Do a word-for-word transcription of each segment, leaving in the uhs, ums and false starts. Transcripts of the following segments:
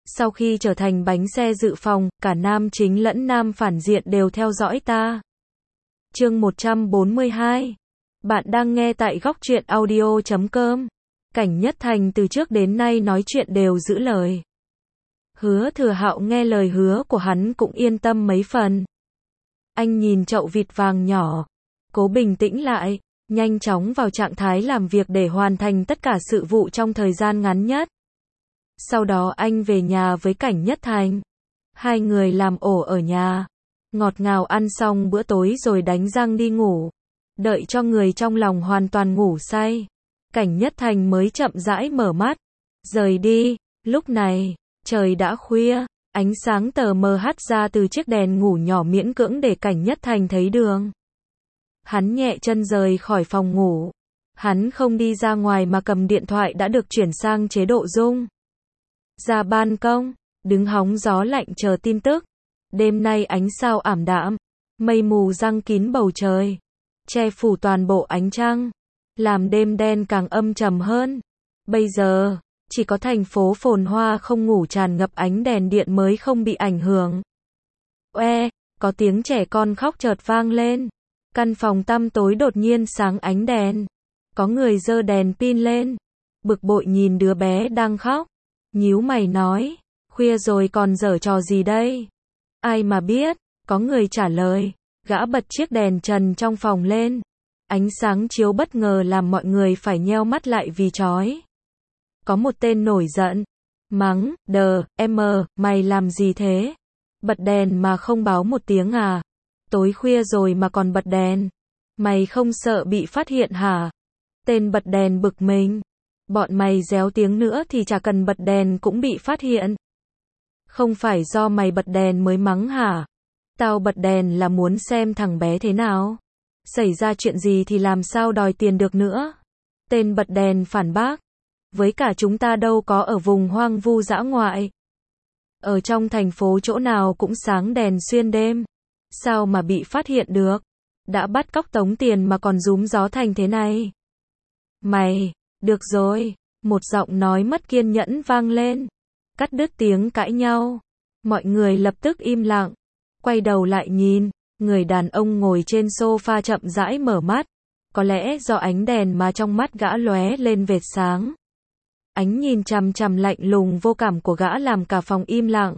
Sau khi trở thành bánh xe dự phòng, cả nam chính lẫn nam phản diện đều theo dõi ta. Chương một trăm bốn mươi hai. Bạn đang nghe tại góc truyện audio chấm com. Cảnh Nhất Thành từ trước đến nay nói chuyện đều giữ lời. Hứa Thừa Hạo nghe lời hứa của hắn cũng yên tâm mấy phần. Anh nhìn chậu vịt vàng nhỏ, cố bình tĩnh lại, nhanh chóng vào trạng thái làm việc để hoàn thành tất cả sự vụ trong thời gian ngắn nhất. Sau đó anh về nhà với Cảnh Nhất Thành. Hai người làm ổ ở nhà, ngọt ngào ăn xong bữa tối rồi đánh răng đi ngủ. Đợi cho người trong lòng hoàn toàn ngủ say, Cảnh Nhất Thành mới chậm rãi mở mắt, rời đi. Lúc này, trời đã khuya, ánh sáng tờ mờ hắt ra từ chiếc đèn ngủ nhỏ miễn cưỡng để Cảnh Nhất Thành thấy đường. Hắn nhẹ chân rời khỏi phòng ngủ. Hắn không đi ra ngoài mà cầm điện thoại đã được chuyển sang chế độ rung. Ra ban công, đứng hóng gió lạnh chờ tin tức. Đêm nay ánh sao ảm đạm, mây mù giăng kín bầu trời, che phủ toàn bộ ánh trăng, làm đêm đen càng âm trầm hơn. Bây giờ, chỉ có thành phố phồn hoa không ngủ tràn ngập ánh đèn điện mới không bị ảnh hưởng. Oe, có tiếng trẻ con khóc chợt vang lên. Căn phòng tăm tối đột nhiên sáng ánh đèn. Có người giơ đèn pin lên, bực bội nhìn đứa bé đang khóc, nhíu mày nói, khuya rồi còn giở trò gì đây? Ai mà biết, có người trả lời, gã bật chiếc đèn trần trong phòng lên. Ánh sáng chiếu bất ngờ làm mọi người phải nheo mắt lại vì chói. Có một tên nổi giận, mắng, đờ, em, mày làm gì thế? Bật đèn mà không báo một tiếng à? Tối khuya rồi mà còn bật đèn. Mày không sợ bị phát hiện hả? Tên bật đèn bực mình. Bọn mày réo tiếng nữa thì chả cần bật đèn cũng bị phát hiện. Không phải do mày bật đèn mới mắng hả? Tao bật đèn là muốn xem thằng bé thế nào. Xảy ra chuyện gì thì làm sao đòi tiền được nữa? Tên bật đèn phản bác. Với cả chúng ta đâu có ở vùng hoang vu dã ngoại. Ở trong thành phố chỗ nào cũng sáng đèn xuyên đêm. Sao mà bị phát hiện được? Đã bắt cóc tống tiền mà còn rúm gió thành thế này. Mày, được rồi, một giọng nói mất kiên nhẫn vang lên, cắt đứt tiếng cãi nhau. Mọi người lập tức im lặng, quay đầu lại nhìn, người đàn ông ngồi trên sofa chậm rãi mở mắt. Có lẽ do ánh đèn mà trong mắt gã lóe lên vệt sáng. Ánh nhìn chằm chằm lạnh lùng vô cảm của gã làm cả phòng im lặng.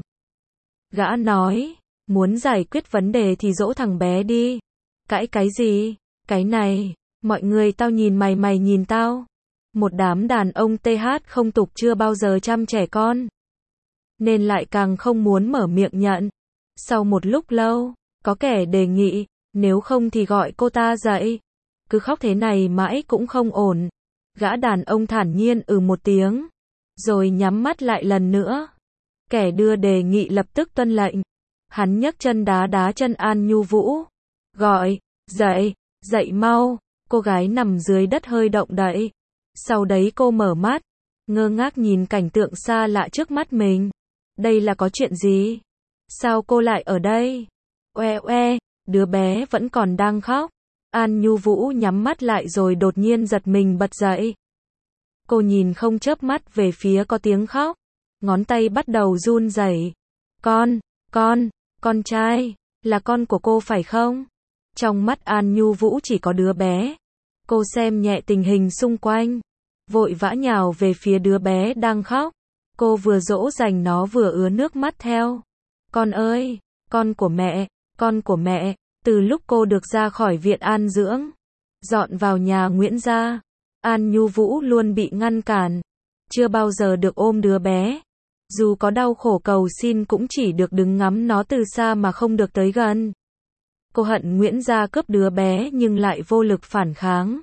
Gã nói, muốn giải quyết vấn đề thì dỗ thằng bé đi. Cãi cái gì? Cái này, mọi người tao nhìn mày mày nhìn tao. Một đám đàn ông tê hát không tục chưa bao giờ chăm trẻ con, nên lại càng không muốn mở miệng nhận. Sau một lúc lâu, có kẻ đề nghị, nếu không thì gọi cô ta dậy. Cứ khóc thế này mãi cũng không ổn. Gã đàn ông thản nhiên ừ một tiếng, rồi nhắm mắt lại lần nữa. Kẻ đưa đề nghị lập tức tuân lệnh. Hắn nhấc chân đá đá chân An Nhu Vũ. Gọi, dậy, dậy mau. Cô gái nằm dưới đất hơi động đậy. Sau đấy cô mở mắt, ngơ ngác nhìn cảnh tượng xa lạ trước mắt mình. Đây là có chuyện gì? Sao cô lại ở đây? Oe oe, đứa bé vẫn còn đang khóc. An Nhu Vũ nhắm mắt lại rồi đột nhiên giật mình bật dậy. Cô nhìn không chớp mắt về phía có tiếng khóc. Ngón tay bắt đầu run rẩy. Con, con, con trai, là con của cô phải không? Trong mắt An Nhu Vũ chỉ có đứa bé. Cô xem nhẹ tình hình xung quanh, vội vã nhào về phía đứa bé đang khóc. Cô vừa dỗ dành nó vừa ứa nước mắt theo. Con ơi, con của mẹ, con của mẹ. Từ lúc cô được ra khỏi viện an dưỡng, dọn vào nhà Nguyễn gia, An Nhu Vũ luôn bị ngăn cản, chưa bao giờ được ôm đứa bé. Dù có đau khổ cầu xin cũng chỉ được đứng ngắm nó từ xa mà không được tới gần. Cô hận Nguyễn gia cướp đứa bé nhưng lại vô lực phản kháng.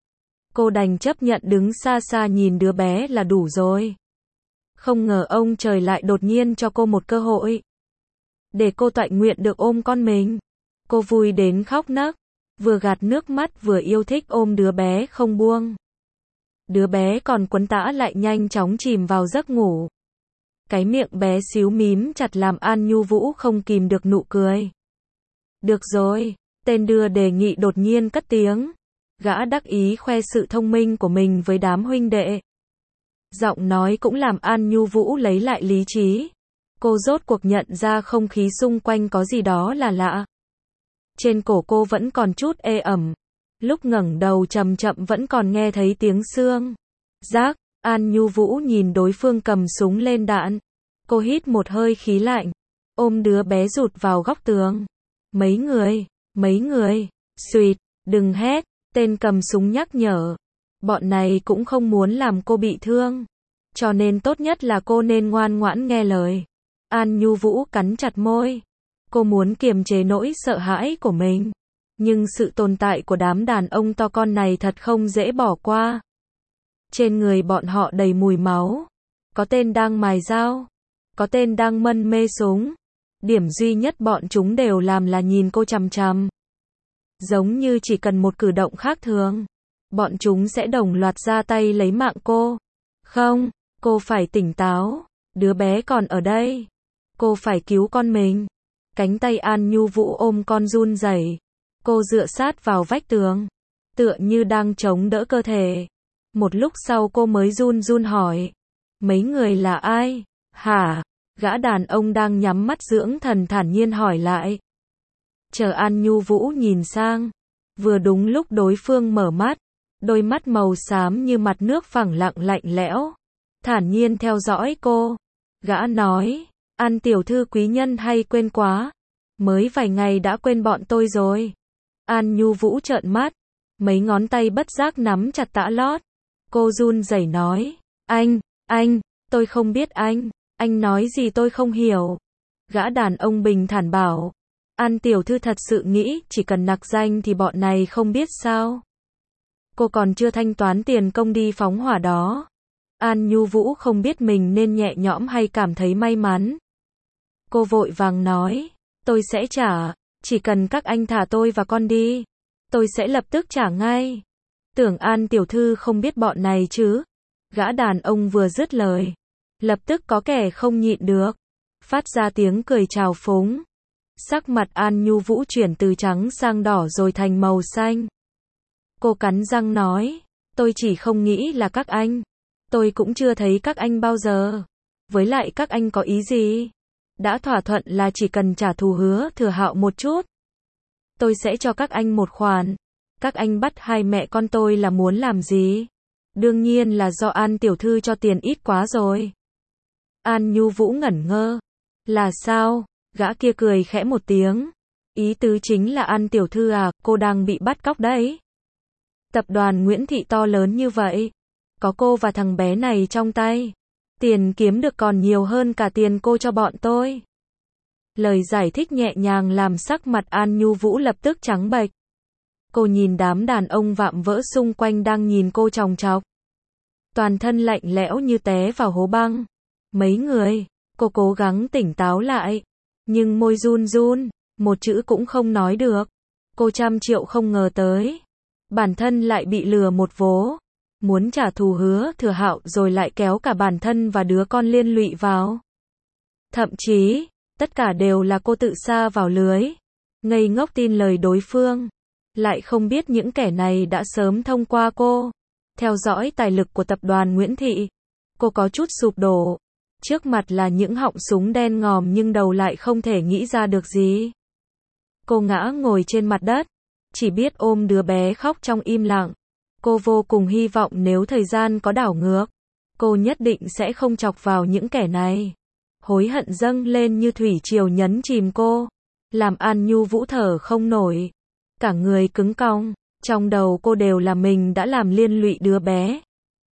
Cô đành chấp nhận đứng xa xa nhìn đứa bé là đủ rồi. Không ngờ ông trời lại đột nhiên cho cô một cơ hội, để cô toại nguyện được ôm con mình. Cô vui đến khóc nấc, vừa gạt nước mắt vừa yêu thích ôm đứa bé không buông. Đứa bé còn quấn tã lại nhanh chóng chìm vào giấc ngủ. Cái miệng bé xíu mím chặt làm An Nhu Vũ không kìm được nụ cười. Được rồi, tên đưa đề nghị đột nhiên cất tiếng. Gã đắc ý khoe sự thông minh của mình với đám huynh đệ. Giọng nói cũng làm An Nhu Vũ lấy lại lý trí. Cô rốt cuộc nhận ra không khí xung quanh có gì đó là lạ. Trên cổ cô vẫn còn chút ê ẩm. Lúc ngẩng đầu chậm chậm vẫn còn nghe thấy tiếng xương. Rác, An Nhu Vũ nhìn đối phương cầm súng lên đạn. Cô hít một hơi khí lạnh. Ôm đứa bé rụt vào góc tường. Mấy người, mấy người, xuyệt, đừng hét, tên cầm súng nhắc nhở. Bọn này cũng không muốn làm cô bị thương. Cho nên tốt nhất là cô nên ngoan ngoãn nghe lời. An Nhu Vũ cắn chặt môi. Cô muốn kiềm chế nỗi sợ hãi của mình. Nhưng sự tồn tại của đám đàn ông to con này thật không dễ bỏ qua. Trên người bọn họ đầy mùi máu. Có tên đang mài dao. Có tên đang mân mê súng. Điểm duy nhất bọn chúng đều làm là nhìn cô chằm chằm. Giống như chỉ cần một cử động khác thường, bọn chúng sẽ đồng loạt ra tay lấy mạng cô. Không, cô phải tỉnh táo. Đứa bé còn ở đây. Cô phải cứu con mình. Cánh tay An Nhu Vũ ôm con run rẩy. Cô dựa sát vào vách tường, tựa như đang chống đỡ cơ thể. Một lúc sau cô mới run run hỏi. Mấy người là ai? Hả? Gã đàn ông đang nhắm mắt dưỡng thần thản nhiên hỏi lại. Chờ An Nhu Vũ nhìn sang. Vừa đúng lúc đối phương mở mắt. Đôi mắt màu xám như mặt nước phẳng lặng lạnh lẽo. Thản nhiên theo dõi cô. Gã nói. An tiểu thư quý nhân hay quên quá. Mới vài ngày đã quên bọn tôi rồi. An Nhu Vũ trợn mắt. Mấy ngón tay bất giác nắm chặt tã lót. Cô run rẩy nói. Anh, anh, tôi không biết anh. Anh nói gì tôi không hiểu. Gã đàn ông bình thản bảo. An tiểu thư thật sự nghĩ chỉ cần nặc danh thì bọn này không biết sao. Cô còn chưa thanh toán tiền công đi phóng hỏa đó. An Nhu Vũ không biết mình nên nhẹ nhõm hay cảm thấy may mắn. Cô vội vàng nói. Tôi sẽ trả. Chỉ cần các anh thả tôi và con đi. Tôi sẽ lập tức trả ngay. Tưởng An tiểu thư không biết bọn này chứ. Gã đàn ông vừa dứt lời. Lập tức có kẻ không nhịn được. Phát ra tiếng cười trào phúng. Sắc mặt An Nhu Vũ chuyển từ trắng sang đỏ rồi thành màu xanh. Cô cắn răng nói. Tôi chỉ không nghĩ là các anh. Tôi cũng chưa thấy các anh bao giờ. Với lại các anh có ý gì? Đã thỏa thuận là chỉ cần trả thù Hứa Thừa Hạo một chút. Tôi sẽ cho các anh một khoản. Các anh bắt hai mẹ con tôi là muốn làm gì? Đương nhiên là do An tiểu thư cho tiền ít quá rồi. An Nhu Vũ ngẩn ngơ. Là sao? Gã kia cười khẽ một tiếng. Ý tứ chính là An tiểu thư à, cô đang bị bắt cóc đấy. Tập đoàn Nguyễn Thị to lớn như vậy. Có cô và thằng bé này trong tay. Tiền kiếm được còn nhiều hơn cả tiền cô cho bọn tôi. Lời giải thích nhẹ nhàng làm sắc mặt An Nhu Vũ lập tức trắng bệch. Cô nhìn đám đàn ông vạm vỡ xung quanh đang nhìn cô chòng chọc. Toàn thân lạnh lẽo như té vào hố băng. Mấy người, cô cố gắng tỉnh táo lại. Nhưng môi run run, một chữ cũng không nói được. Cô trăm triệu không ngờ tới. Bản thân lại bị lừa một vố. Muốn trả thù Hứa Thừa Hạo rồi lại kéo cả bản thân và đứa con liên lụy vào. Thậm chí, tất cả đều là cô tự sa vào lưới. Ngây ngốc tin lời đối phương. Lại không biết những kẻ này đã sớm thông qua cô. Theo dõi tài lực của tập đoàn Nguyễn Thị. Cô có chút sụp đổ. Trước mặt là những họng súng đen ngòm nhưng đầu lại không thể nghĩ ra được gì. Cô ngã ngồi trên mặt đất. Chỉ biết ôm đứa bé khóc trong im lặng. Cô vô cùng hy vọng nếu thời gian có đảo ngược. Cô nhất định sẽ không chọc vào những kẻ này. Hối hận dâng lên như thủy triều nhấn chìm cô. Làm An Nhu Vũ thở không nổi. Cả người cứng cong. Trong đầu cô đều là mình đã làm liên lụy đứa bé.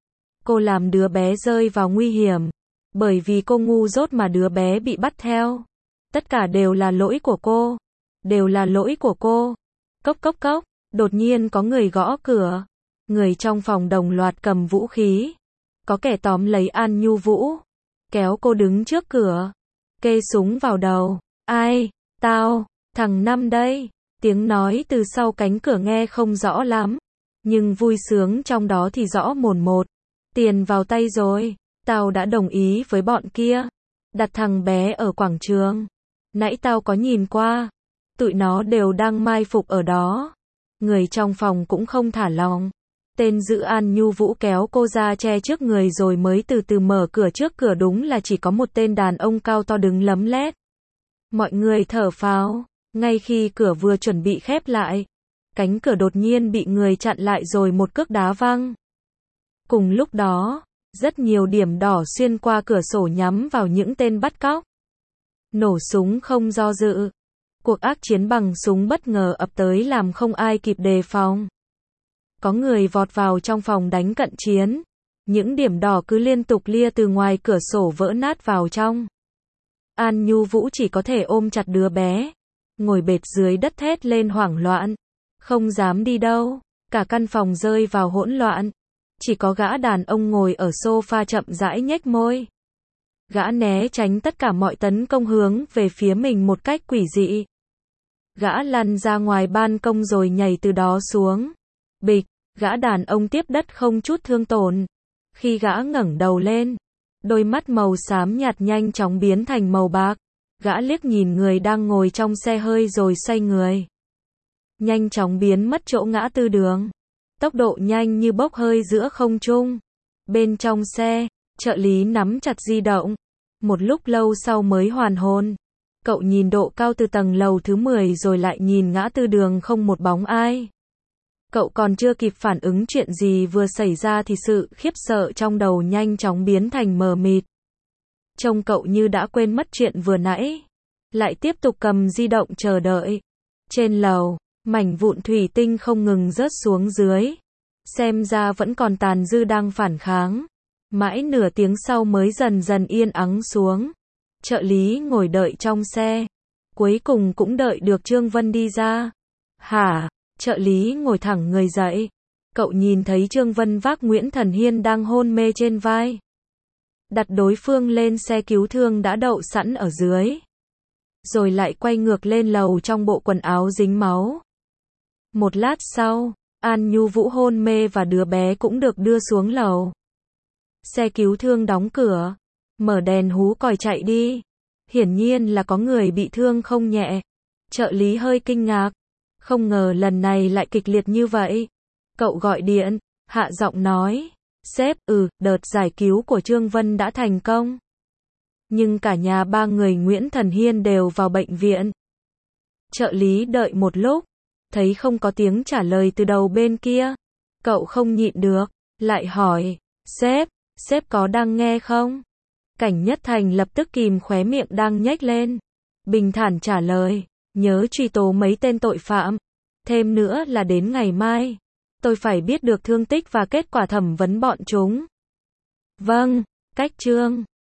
Cô làm đứa bé rơi vào nguy hiểm. Bởi vì cô ngu dốt mà đứa bé bị bắt theo. Tất cả đều là lỗi của cô. Đều là lỗi của cô. Cốc cốc cốc. Đột nhiên có người gõ cửa. Người trong phòng đồng loạt cầm vũ khí. Có kẻ tóm lấy An Nhu Vũ. Kéo cô đứng trước cửa. Kê súng vào đầu. Ai? Tao. Thằng Năm đây. Tiếng nói từ sau cánh cửa nghe không rõ lắm. Nhưng vui sướng trong đó thì rõ mồn một. Tiền vào tay rồi. Tao đã đồng ý với bọn kia. Đặt thằng bé ở quảng trường. Nãy tao có nhìn qua. Tụi nó đều đang mai phục ở đó. Người trong phòng cũng không thả lòng. Tên giữ An Nhu Vũ kéo cô ra che trước người rồi mới từ từ mở cửa. Trước cửa đúng là chỉ có một tên đàn ông cao to đứng lấm lét. Mọi người thở phào, ngay khi cửa vừa chuẩn bị khép lại, cánh cửa đột nhiên bị người chặn lại rồi một cước đá văng. Cùng lúc đó, rất nhiều điểm đỏ xuyên qua cửa sổ nhắm vào những tên bắt cóc. Nổ súng không do dự. Cuộc ác chiến bằng súng bất ngờ ập tới làm không ai kịp đề phòng. Có người vọt vào trong phòng đánh cận chiến. Những điểm đỏ cứ liên tục lia từ ngoài cửa sổ vỡ nát vào trong. An Nhu Vũ chỉ có thể ôm chặt đứa bé, ngồi bệt dưới đất thét lên hoảng loạn, không dám đi đâu. Cả căn phòng rơi vào hỗn loạn. Chỉ có gã đàn ông ngồi ở sofa chậm rãi nhếch môi. Gã né tránh tất cả mọi tấn công hướng về phía mình một cách quỷ dị. Gã lăn ra ngoài ban công rồi nhảy từ đó xuống. Bịch, gã đàn ông tiếp đất không chút thương tổn. Khi gã ngẩng đầu lên, đôi mắt màu xám nhạt nhanh chóng biến thành màu bạc. Gã liếc nhìn người đang ngồi trong xe hơi rồi xoay người. Nhanh chóng biến mất chỗ ngã tư đường. Tốc độ nhanh như bốc hơi giữa không trung. Bên trong xe, trợ lý nắm chặt di động. Một lúc lâu sau mới hoàn hồn. Cậu nhìn độ cao từ tầng lầu thứ mười rồi lại nhìn ngã tư đường không một bóng ai. Cậu còn chưa kịp phản ứng chuyện gì vừa xảy ra thì sự khiếp sợ trong đầu nhanh chóng biến thành mờ mịt. Trông cậu như đã quên mất chuyện vừa nãy. Lại tiếp tục cầm di động chờ đợi. Trên lầu, mảnh vụn thủy tinh không ngừng rớt xuống dưới. Xem ra vẫn còn tàn dư đang phản kháng. Mãi nửa tiếng sau mới dần dần yên ắng xuống. Trợ lý ngồi đợi trong xe. Cuối cùng cũng đợi được Trương Vân đi ra. Hả? Trợ lý ngồi thẳng người dậy. Cậu nhìn thấy Trương Vân vác Nguyễn Thần Hiên đang hôn mê trên vai. Đặt đối phương lên xe cứu thương đã đậu sẵn ở dưới. Rồi lại quay ngược lên lầu trong bộ quần áo dính máu. Một lát sau, An Nhu Vũ hôn mê và đứa bé cũng được đưa xuống lầu. Xe cứu thương đóng cửa, mở đèn hú còi chạy đi. Hiển nhiên là có người bị thương không nhẹ. Trợ lý hơi kinh ngạc. Không ngờ lần này lại kịch liệt như vậy. Cậu gọi điện, hạ giọng nói. Sếp, ừ, đợt giải cứu của Trương Vân đã thành công. Nhưng cả nhà ba người Nguyễn Thần Hiên đều vào bệnh viện. Trợ lý đợi một lúc. Thấy không có tiếng trả lời từ đầu bên kia. Cậu không nhịn được. Lại hỏi. Sếp, sếp có đang nghe không? Cảnh Nhất Thành lập tức kìm khóe miệng đang nhếch lên. Bình thản trả lời. Nhớ truy tố mấy tên tội phạm. Thêm nữa là đến ngày mai. Tôi phải biết được thương tích và kết quả thẩm vấn bọn chúng. Vâng, cách Trương.